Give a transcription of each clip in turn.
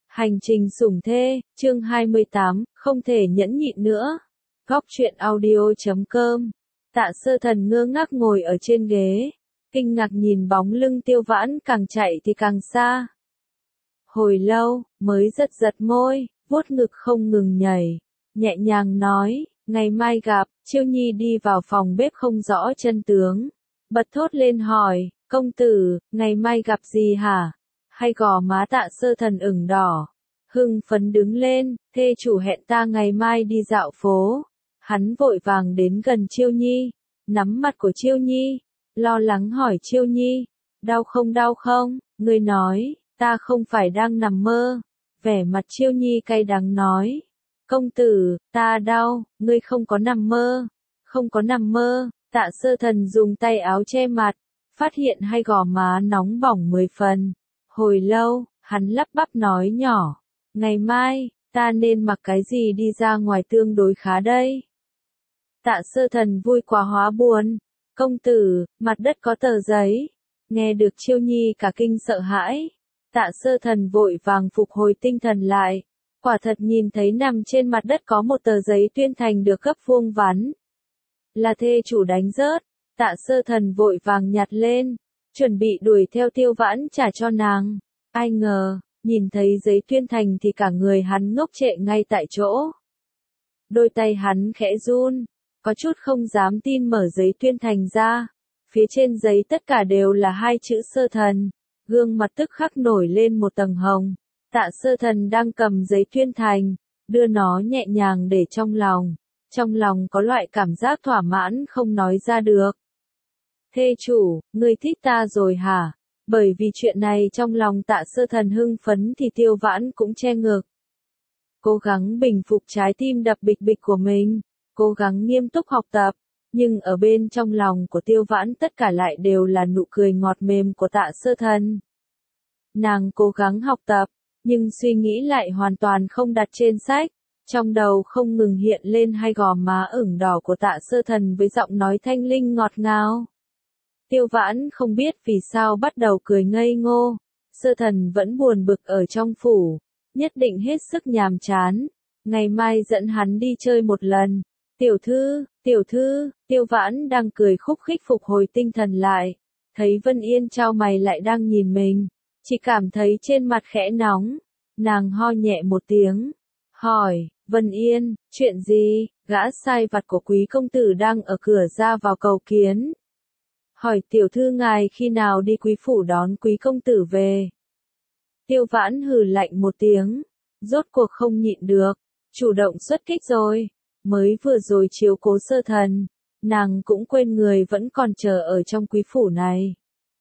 Hành trình sủng thê, chương 28, không thể nhẫn nhịn nữa. Góc truyện audio.com. Tạ Sơ Thần ngơ ngác ngồi ở trên ghế, kinh ngạc nhìn bóng lưng Tiêu Vãn càng chạy thì càng xa. Hồi lâu, mới giật giật môi, vuốt ngực không ngừng nhảy, nhẹ nhàng nói, ngày mai gặp. Chiêu Nhi đi vào phòng bếp không rõ chân tướng, bật thốt lên hỏi, công tử, ngày mai gặp gì hả? Hay gò má Tạ Sơ Thần ửng đỏ, hưng phấn đứng lên, thê chủ hẹn ta ngày mai đi dạo phố. Hắn vội vàng đến gần Chiêu Nhi, nắm mặt của Chiêu Nhi, lo lắng hỏi Chiêu Nhi, đau không, ngươi nói, ta không phải đang nằm mơ. Vẻ mặt Chiêu Nhi cay đắng nói, công tử, ta đau, ngươi không có nằm mơ, không có nằm mơ. Tạ Sơ Thần dùng tay áo che mặt, phát hiện hai gò má nóng bỏng 10 phần. Hồi lâu, hắn lắp bắp nói nhỏ, ngày mai, ta nên mặc cái gì đi ra ngoài tương đối khá đây? Tạ Sơ Thần vui quá hóa buồn, công tử, mặt đất có tờ giấy. Nghe được Chiêu Nhi cả kinh sợ hãi, Tạ Sơ Thần vội vàng phục hồi tinh thần lại, quả thật nhìn thấy nằm trên mặt đất có một tờ giấy tuyên thành được gấp vuông vắn. Là thê chủ đánh rớt. Tạ Sơ Thần vội vàng nhặt lên, chuẩn bị đuổi theo Tiêu Vãn trả cho nàng. Ai ngờ, nhìn thấy giấy tuyên thành thì cả người hắn ngốc trệ ngay tại chỗ. Đôi tay hắn khẽ run, có chút không dám tin mở giấy tuyên thành ra. Phía trên giấy tất cả đều là hai chữ Sơ Thần, gương mặt tức khắc nổi lên một tầng hồng. Tạ Sơ Thần đang cầm giấy tuyên thành, đưa nó nhẹ nhàng để trong lòng. Trong lòng có loại cảm giác thỏa mãn không nói ra được. Thê chủ, ngươi thích ta rồi hả? Bởi vì chuyện này trong lòng Tạ Sơ Thần hưng phấn thì Tiêu Vãn cũng che ngực. Cố gắng bình phục trái tim đập bịch bịch của mình, cố gắng nghiêm túc học tập, nhưng ở bên trong lòng của Tiêu Vãn tất cả lại đều là nụ cười ngọt mềm của Tạ Sơ Thần. Nàng cố gắng học tập, nhưng suy nghĩ lại hoàn toàn không đặt trên sách. Trong đầu không ngừng hiện lên hai gò má ửng đỏ của Tạ Sơ Thần với giọng nói thanh linh ngọt ngào. Tiêu Vãn không biết vì sao bắt đầu cười ngây ngô. Sơ Thần vẫn buồn bực ở trong phủ, nhất định hết sức nhàm chán. Ngày mai dẫn hắn đi chơi một lần. Tiểu thư, Tiêu Vãn đang cười khúc khích phục hồi tinh thần lại. Thấy Vân Yên chau mày lại đang nhìn mình, chỉ cảm thấy trên mặt khẽ nóng. Nàng ho nhẹ một tiếng, hỏi, Vân Yên, chuyện gì? Gã sai vặt của quý công tử đang ở cửa ra vào cầu kiến. Hỏi tiểu thư ngài khi nào đi quý phủ đón quý công tử về. Tiêu Vãn hừ lạnh một tiếng, rốt cuộc không nhịn được, chủ động xuất kích rồi. Mới vừa rồi chiếu cố Sơ Thần, nàng cũng quên người vẫn còn chờ ở trong quý phủ này.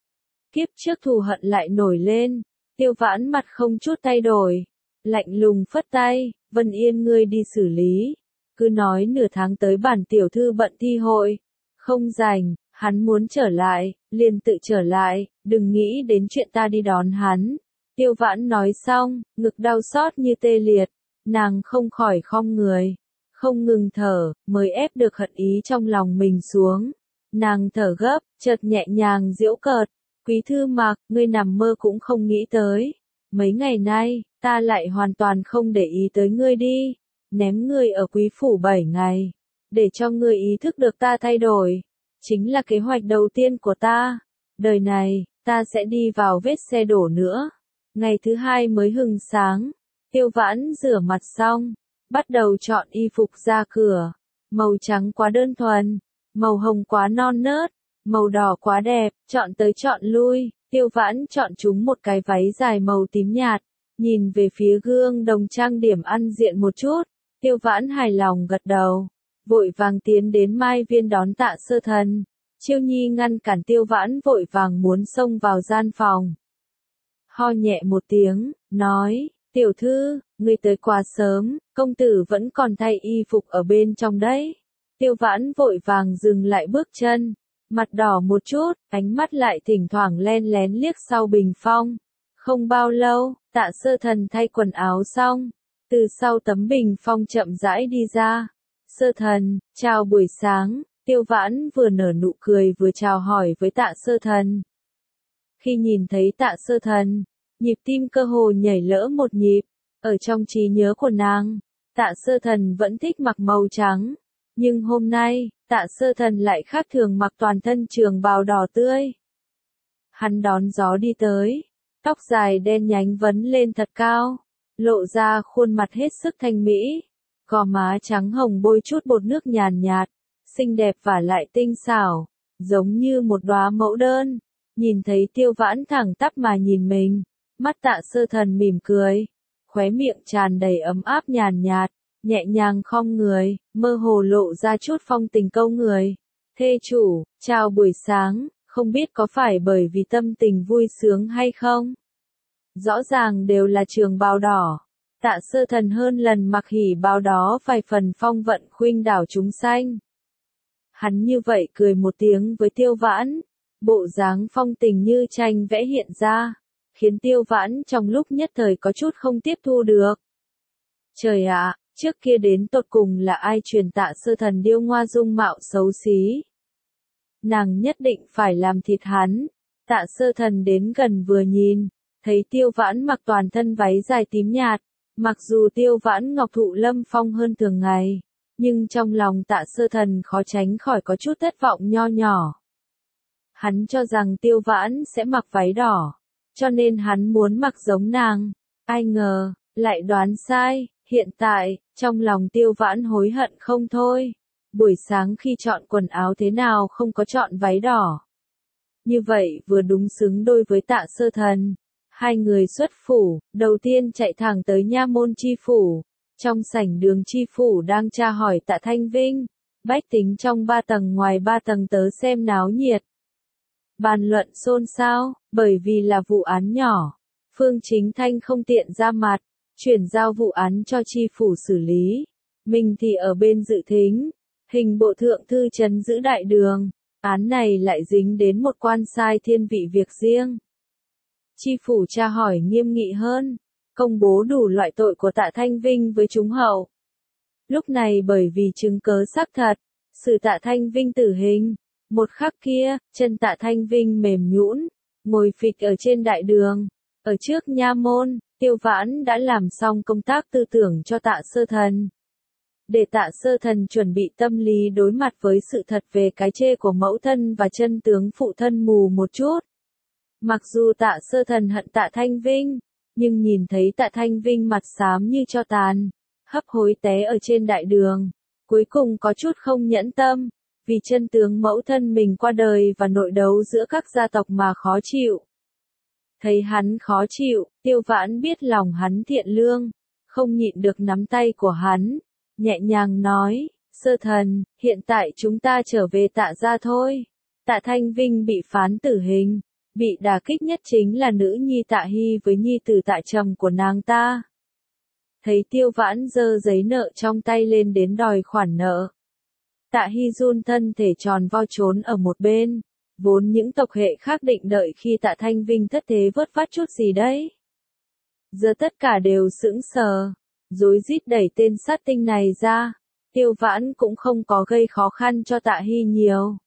Kiếp trước thù hận lại nổi lên, Tiêu Vãn mặt không chút thay đổi, lạnh lùng phất tay, Vân Yên ngươi đi xử lý, cứ nói nửa tháng tới bản tiểu thư bận thi hội, không rảnh, hắn muốn trở lại, liền tự trở lại, đừng nghĩ đến chuyện ta đi đón hắn. Tiêu Vãn nói xong, ngực đau xót như tê liệt, nàng không khỏi khom người, không ngừng thở, mới ép được hận ý trong lòng mình xuống. Nàng thở gấp, chợt nhẹ nhàng giễu cợt, quý thư Mạc, ngươi nằm mơ cũng không nghĩ tới. Mấy ngày nay, ta lại hoàn toàn không để ý tới ngươi đi, ném ngươi ở quý phủ 7 ngày, để cho ngươi ý thức được ta thay đổi. Chính là kế hoạch đầu tiên của ta. Đời này, ta sẽ đi vào vết xe đổ nữa. Ngày thứ hai mới hừng sáng, Tiêu Vãn rửa mặt xong, bắt đầu chọn y phục ra cửa. Màu trắng quá đơn thuần, màu hồng quá non nớt, màu đỏ quá đẹp, chọn tới chọn lui. Tiêu Vãn chọn chúng một cái váy dài màu tím nhạt, nhìn về phía gương đồng trang điểm ăn diện một chút. Tiêu Vãn hài lòng gật đầu, vội vàng tiến đến Mai Viên đón Tạ Sơ Thần. Chiêu Nhi ngăn cản Tiêu Vãn vội vàng muốn xông vào gian phòng. Ho nhẹ một tiếng, nói, tiểu thư, ngươi tới quá sớm, công tử vẫn còn thay y phục ở bên trong đấy. Tiêu Vãn vội vàng dừng lại bước chân, mặt đỏ một chút, ánh mắt lại thỉnh thoảng len lén liếc sau bình phong. Không bao lâu, Tạ Sơ Thần thay quần áo xong, từ sau tấm bình phong chậm rãi đi ra. Sơ Thần, chào buổi sáng. Tiêu Vãn vừa nở nụ cười vừa chào hỏi với Tạ Sơ Thần. Khi nhìn thấy Tạ Sơ Thần, nhịp tim cơ hồ nhảy lỡ một nhịp, Ở trong trí nhớ của nàng, Tạ Sơ Thần vẫn thích mặc màu trắng. Nhưng hôm nay, Tạ Sơ Thần lại khác thường mặc toàn thân trường bào đỏ tươi. Hắn đón gió đi tới, tóc dài đen nhánh vấn lên thật cao, lộ ra khuôn mặt hết sức thanh mỹ, gò má trắng hồng bôi chút bột nước nhàn nhạt, xinh đẹp và lại tinh xảo, giống như một đóa mẫu đơn. Nhìn thấy Tiêu Vãn thẳng tắp mà nhìn mình, mắt Tạ Sơ Thần mỉm cười, khóe miệng tràn đầy ấm áp nhàn nhạt, nhẹ nhàng khom người, mơ hồ lộ ra chút phong tình câu người. Thê chủ, chào buổi sáng, không biết có phải bởi vì tâm tình vui sướng hay không? Rõ ràng đều là trường bào đỏ. Tạ Sơ Thần hơn lần mặc hỉ bào đó vài phần phong vận khuynh đảo chúng sanh. Hắn như vậy cười một tiếng với Tiêu Vãn, bộ dáng phong tình như tranh vẽ hiện ra, khiến Tiêu Vãn trong lúc nhất thời có chút không tiếp thu được. Trời ạ, trước kia đến tột cùng là ai truyền Tạ Sơ Thần điêu ngoa dung mạo xấu xí? Nàng nhất định phải làm thịt hắn. Tạ Sơ Thần đến gần vừa nhìn, thấy Tiêu Vãn mặc toàn thân váy dài tím nhạt, mặc dù Tiêu Vãn ngọc thụ lâm phong hơn thường ngày, nhưng trong lòng Tạ Sơ Thần khó tránh khỏi có chút thất vọng nho nhỏ. Hắn cho rằng Tiêu Vãn sẽ mặc váy đỏ, cho nên hắn muốn mặc giống nàng, ai ngờ, lại đoán sai. Hiện tại, trong lòng Tiêu Vãn hối hận không thôi. Buổi sáng khi chọn quần áo thế nào không có chọn váy đỏ. Như vậy vừa đúng xứng đôi với Tạ Sơ Thần. Hai người xuất phủ, đầu tiên chạy thẳng tới nha môn chi phủ. Trong sảnh đường chi phủ đang tra hỏi Tạ Thanh Vinh. Bách tính trong 3 tầng ngoài 3 tầng tới xem náo nhiệt. Bàn luận xôn xao, bởi vì là vụ án nhỏ. Phương Chính Thanh không tiện ra mặt, chuyển giao vụ án cho chi phủ xử lý. Mình thì ở bên dự thính. Hình bộ thượng thư trấn giữ đại đường. Án này lại dính đến một quan sai thiên vị việc riêng. Chi phủ tra hỏi nghiêm nghị hơn, công bố đủ loại tội của Tạ Thanh Vinh với chúng hậu. Lúc này bởi vì chứng cớ xác thật, xử Tạ Thanh Vinh tử hình. Một khắc kia, chân Tạ Thanh Vinh mềm nhũn, ngồi phịch ở trên đại đường. Ở trước nha môn, Tiêu Vãn đã làm xong công tác tư tưởng cho Tạ Sơ Thần. Để Tạ Sơ Thần chuẩn bị tâm lý đối mặt với sự thật về cái chê của mẫu thân và chân tướng phụ thân mù một chút. Mặc dù Tạ Sơ Thần hận Tạ Thanh Vinh, nhưng nhìn thấy Tạ Thanh Vinh mặt xám như tro tàn, hấp hối té ở trên đại đường, cuối cùng có chút không nhẫn tâm, vì chân tướng mẫu thân mình qua đời và nội đấu giữa các gia tộc mà khó chịu. Thấy hắn khó chịu, Tiêu Vãn biết lòng hắn thiện lương, không nhịn được nắm tay của hắn, nhẹ nhàng nói, Sơ Thần, hiện tại chúng ta trở về Tạ gia thôi. Tạ Thanh Vinh bị phán tử hình, bị đả kích nhất chính là nữ nhi Tạ Hy với nhi tử Tạ Trầm của nàng ta. Thấy Tiêu Vãn giơ giấy nợ trong tay lên đến đòi khoản nợ. Tạ Hy run thân thể tròn vo trốn ở một bên, vốn những tộc hệ khác định đợi khi Tạ Thanh Vinh thất thế vớt vát chút gì đấy. Giờ tất cả đều sững sờ, rối rít đẩy tên sát tinh này ra. Tiêu Vãn cũng không có gây khó khăn cho Tạ Hy nhiều.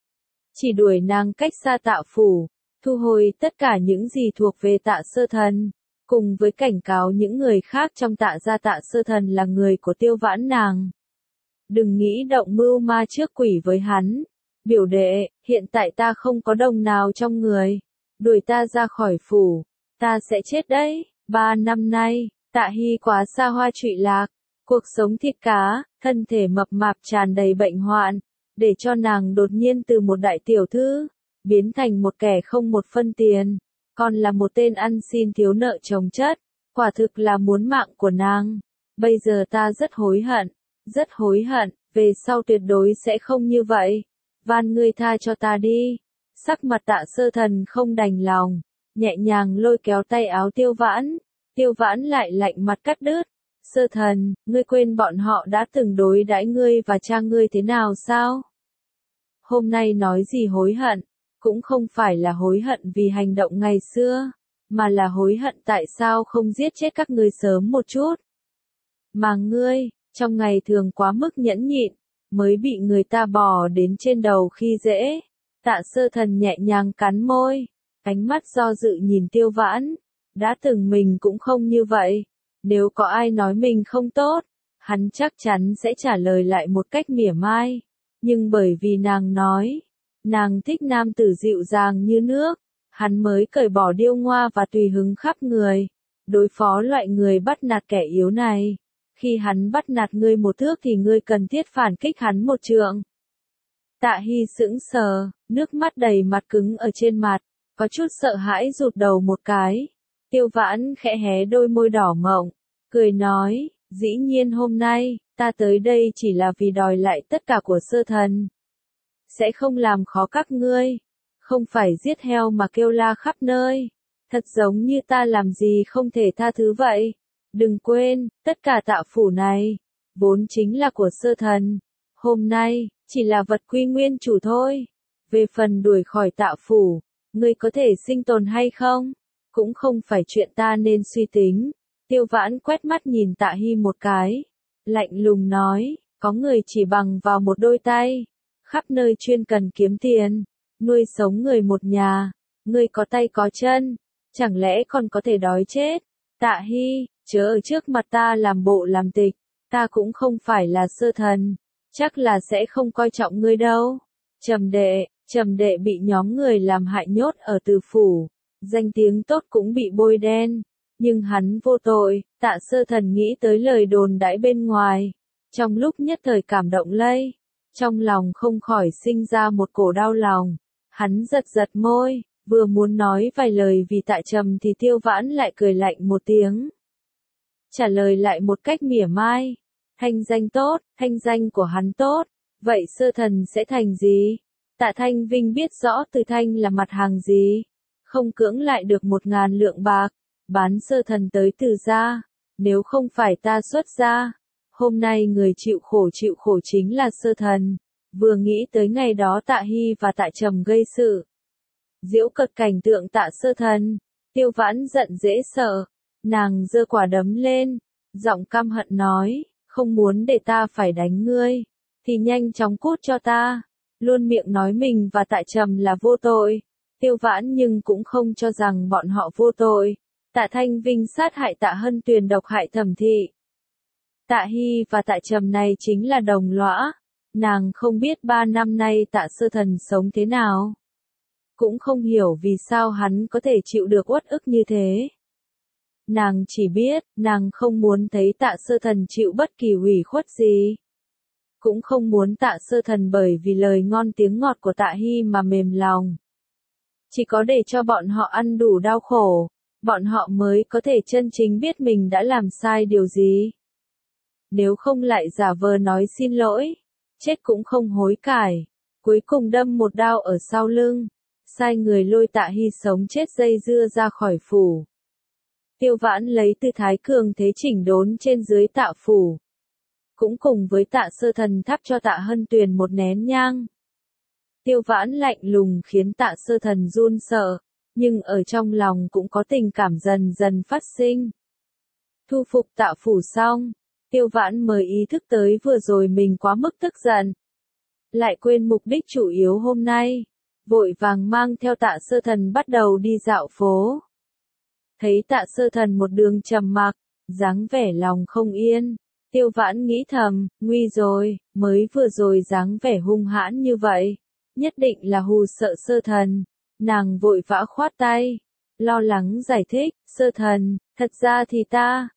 Chỉ đuổi nàng cách xa Tạ phủ, thu hồi tất cả những gì thuộc về Tạ Sơ Thần, cùng với cảnh cáo những người khác trong Tạ gia Tạ Sơ Thần là người của Tiêu Vãn nàng. Đừng nghĩ động mưu ma trước quỷ với hắn. Biểu đệ, hiện tại ta không có đồng nào trong người. Đuổi ta ra khỏi phủ, ta sẽ chết đấy. 3 năm nay, Tạ Hy quá xa hoa trụy lạc, cuộc sống thịt cá, thân thể mập mạp tràn đầy bệnh hoạn, để cho nàng đột nhiên từ một đại tiểu thư, biến thành một kẻ không một phân tiền, còn là một tên ăn xin thiếu nợ chồng chất, quả thực là muốn mạng của nàng. Bây giờ ta rất hối hận, về sau tuyệt đối sẽ không như vậy. Van ngươi tha cho ta đi. Sắc mặt Tạ Sơ Thần không đành lòng, nhẹ nhàng lôi kéo tay áo Tiêu Vãn. Tiêu Vãn lại lạnh mặt cắt đứt. Sơ Thần, ngươi quên bọn họ đã từng đối đãi ngươi và cha ngươi thế nào sao? Hôm nay nói gì hối hận, cũng không phải là hối hận vì hành động ngày xưa, mà là hối hận tại sao không giết chết các ngươi sớm một chút. Mà ngươi, trong ngày thường quá mức nhẫn nhịn, mới bị người ta bò đến trên đầu khi dễ. Tạ Sơ Thần nhẹ nhàng cắn môi, ánh mắt do dự nhìn Tiêu Vãn. Đã từng mình cũng không như vậy. Nếu có ai nói mình không tốt, hắn chắc chắn sẽ trả lời lại một cách mỉa mai. Nhưng bởi vì nàng nói, nàng thích nam tử dịu dàng như nước, hắn mới cởi bỏ điêu ngoa và tùy hứng khắp người, đối phó loại người bắt nạt kẻ yếu này. Khi hắn bắt nạt ngươi một thước thì ngươi cần thiết phản kích hắn một trượng. Tạ Hy sững sờ, nước mắt đầy mặt cứng ở trên mặt, có chút sợ hãi rụt đầu một cái. Tiêu Vãn khẽ hé đôi môi đỏ mọng, cười nói, dĩ nhiên hôm nay, ta tới đây chỉ là vì đòi lại tất cả của Sơ Thần. Sẽ không làm khó các ngươi, không phải giết heo mà kêu la khắp nơi, thật giống như ta làm gì không thể tha thứ vậy. Đừng quên, tất cả Tạ phủ này, vốn chính là của Sơ Thần. Hôm nay, chỉ là vật quy nguyên chủ thôi. Về phần đuổi khỏi Tạ phủ, ngươi có thể sinh tồn hay không, cũng không phải chuyện ta nên suy tính. Tiêu Vãn quét mắt nhìn Tạ Hy một cái, lạnh lùng nói, có người chỉ bằng vào một đôi tay, khắp nơi chuyên cần kiếm tiền, nuôi sống người một nhà, ngươi có tay có chân, chẳng lẽ còn có thể đói chết. Tạ Hy, chớ ở trước mặt ta làm bộ làm tịch, ta cũng không phải là Sơ Thần, chắc là sẽ không coi trọng ngươi đâu. Trầm đệ bị nhóm người làm hại nhốt ở Từ phủ, danh tiếng tốt cũng bị bôi đen, nhưng hắn vô tội. Tạ Sơ Thần nghĩ tới lời đồn đãi bên ngoài, trong lúc nhất thời cảm động lây, trong lòng không khỏi sinh ra một cổ đau lòng. Hắn giật môi, vừa muốn nói vài lời vì Tạ Trầm thì Tiêu Vãn lại cười lạnh một tiếng, trả lời lại một cách mỉa mai, thanh danh tốt, thanh danh của hắn tốt, vậy Sơ Thần sẽ thành gì? Tạ Thanh Vinh biết rõ Từ Thanh là mặt hàng gì, không cưỡng lại được 1.000 lượng bạc, bán Sơ Thần tới Từ gia, nếu không phải ta xuất gia, hôm nay người chịu khổ chính là Sơ Thần. Vừa nghĩ tới ngày đó Tạ Hy và Tạ Trầm gây sự, giễu cợt cảnh tượng Tạ Sơ Thần, Tiêu Vãn giận dễ sợ, nàng giơ quả đấm lên, giọng căm hận nói, không muốn để ta phải đánh ngươi, thì nhanh chóng cút cho ta. Luôn miệng nói mình và Tạ Trầm là vô tội, Tiêu Vãn nhưng cũng không cho rằng bọn họ vô tội. Tạ Thanh Vinh sát hại Tạ Hân Tuyền, độc hại Thẩm Thị. Tạ Hy và Tạ Trầm này chính là đồng lõa. Nàng không biết 3 năm nay Tạ Sơ Thần sống thế nào, cũng không hiểu vì sao hắn có thể chịu được uất ức như thế. Nàng chỉ biết, nàng không muốn thấy Tạ Sơ Thần chịu bất kỳ ủy khuất gì. Cũng không muốn Tạ Sơ Thần bởi vì lời ngon tiếng ngọt của Tạ Hy mà mềm lòng. Chỉ có để cho bọn họ ăn đủ đau khổ, bọn họ mới có thể chân chính biết mình đã làm sai điều gì. Nếu không lại giả vờ nói xin lỗi, chết cũng không hối cải, cuối cùng đâm một đao ở sau lưng, sai người lôi Tạ Hy sống chết dây dưa ra khỏi phủ. Tiêu Vãn lấy tư thái cường thế chỉnh đốn trên dưới Tạ phủ, cũng cùng với Tạ Sơ Thần thắp cho Tạ Hân Tuyền một nén nhang. Tiêu Vãn lạnh lùng khiến Tạ Sơ Thần run sợ, nhưng ở trong lòng cũng có tình cảm dần dần phát sinh. Thu phục Tạ phủ xong, Tiêu Vãn mới ý thức tới vừa rồi mình quá mức tức giận, lại quên mục đích chủ yếu hôm nay, vội vàng mang theo Tạ Sơ Thần bắt đầu đi dạo phố. Thấy Tạ Sơ Thần một đường trầm mặc, dáng vẻ lòng không yên, Tiêu Vãn nghĩ thầm, nguy rồi, mới vừa rồi dáng vẻ hung hãn như vậy, nhất định là hù sợ Sơ Thần. Nàng vội vã khoát tay, lo lắng giải thích, Sơ Thần, thật ra thì ta,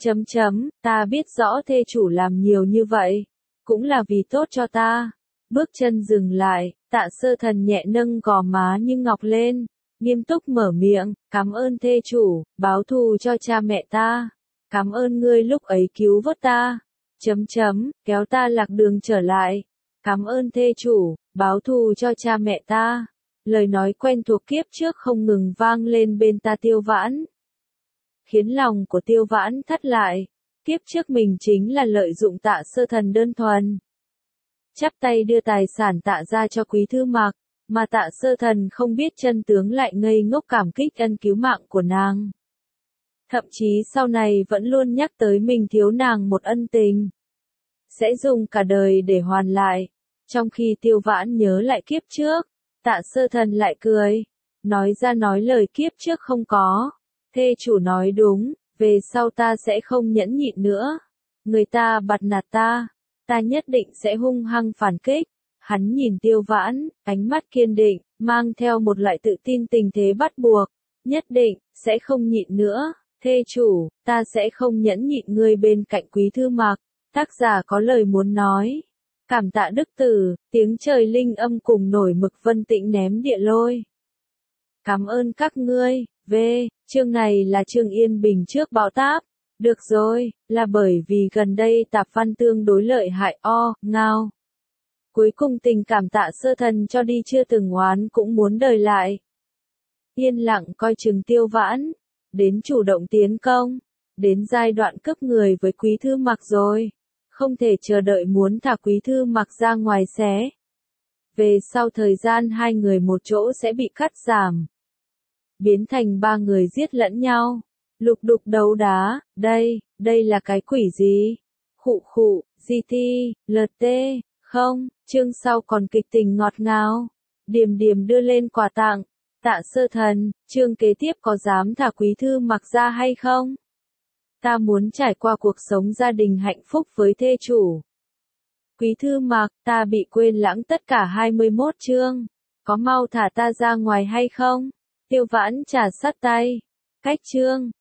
ta biết rõ thê chủ làm nhiều như vậy, cũng là vì tốt cho ta. Bước chân dừng lại, Tạ Sơ Thần nhẹ nâng gò má như ngọc lên, nghiêm túc mở miệng, cảm ơn thê chủ, báo thù cho cha mẹ ta. Cảm ơn ngươi lúc ấy cứu vớt ta, kéo ta lạc đường trở lại. Cảm ơn thê chủ, báo thù cho cha mẹ ta. Lời nói quen thuộc kiếp trước không ngừng vang lên bên ta Tiêu Vãn, khiến lòng của Tiêu Vãn thắt lại. Kiếp trước mình chính là lợi dụng Tạ Sơ Thần đơn thuần, chắp tay đưa tài sản Tạ ra cho Quý Thư Mặc, mà Tạ Sơ Thần không biết chân tướng lại ngây ngốc cảm kích ân cứu mạng của nàng. Thậm chí sau này vẫn luôn nhắc tới mình thiếu nàng một ân tình, sẽ dùng cả đời để hoàn lại. Trong khi Tiêu Vãn nhớ lại kiếp trước, Tạ Sơ Thần lại cười, nói ra nói lời kiếp trước không có. Thê chủ nói đúng, Về sau ta sẽ không nhẫn nhịn nữa. Người ta bặt nạt ta nhất định sẽ hung hăng phản kích. Hắn nhìn Tiêu Vãn, ánh mắt kiên định, mang theo một loại tự tin tình thế bắt buộc. Nhất định, sẽ không nhịn nữa. Thê chủ, ta sẽ không nhẫn nhịn ngươi bên cạnh Quý Thư Mặc. Tác giả có lời muốn nói. Cảm tạ Đức Tử, tiếng trời linh âm cùng nổi mực vân tĩnh ném địa lôi. Cảm ơn các ngươi. Chương này là chương yên bình trước bão táp. Được rồi, là bởi vì gần đây tạp văn tương đối lợi hại ngao. Cuối cùng tình cảm Tạ Sơ Thần cho đi chưa từng oán cũng muốn đời lại. Yên lặng coi chừng Tiêu Vãn, đến chủ động tiến công, đến giai đoạn cướp người với Quý Thư Mặc rồi. Không thể chờ đợi muốn thả Quý Thư Mặc ra ngoài xé. Về sau thời gian hai người một chỗ sẽ bị cắt giảm. Biến thành ba người giết lẫn nhau. Lục đục đấu đá, đây là cái quỷ gì? Khụ, GT, LT, không, chương sau còn kịch tình ngọt ngào. Điềm điềm đưa lên quà tặng. Tạ Sơ Thần, chương kế tiếp có dám thả Quý Thư Mặc ra hay không? Ta muốn trải qua cuộc sống gia đình hạnh phúc với thê chủ. Quý Thư Mặc, ta bị quên lãng tất cả 21 chương. Có mau thả ta ra ngoài hay không? Tiêu Vãn trà sát tay. Cách chương.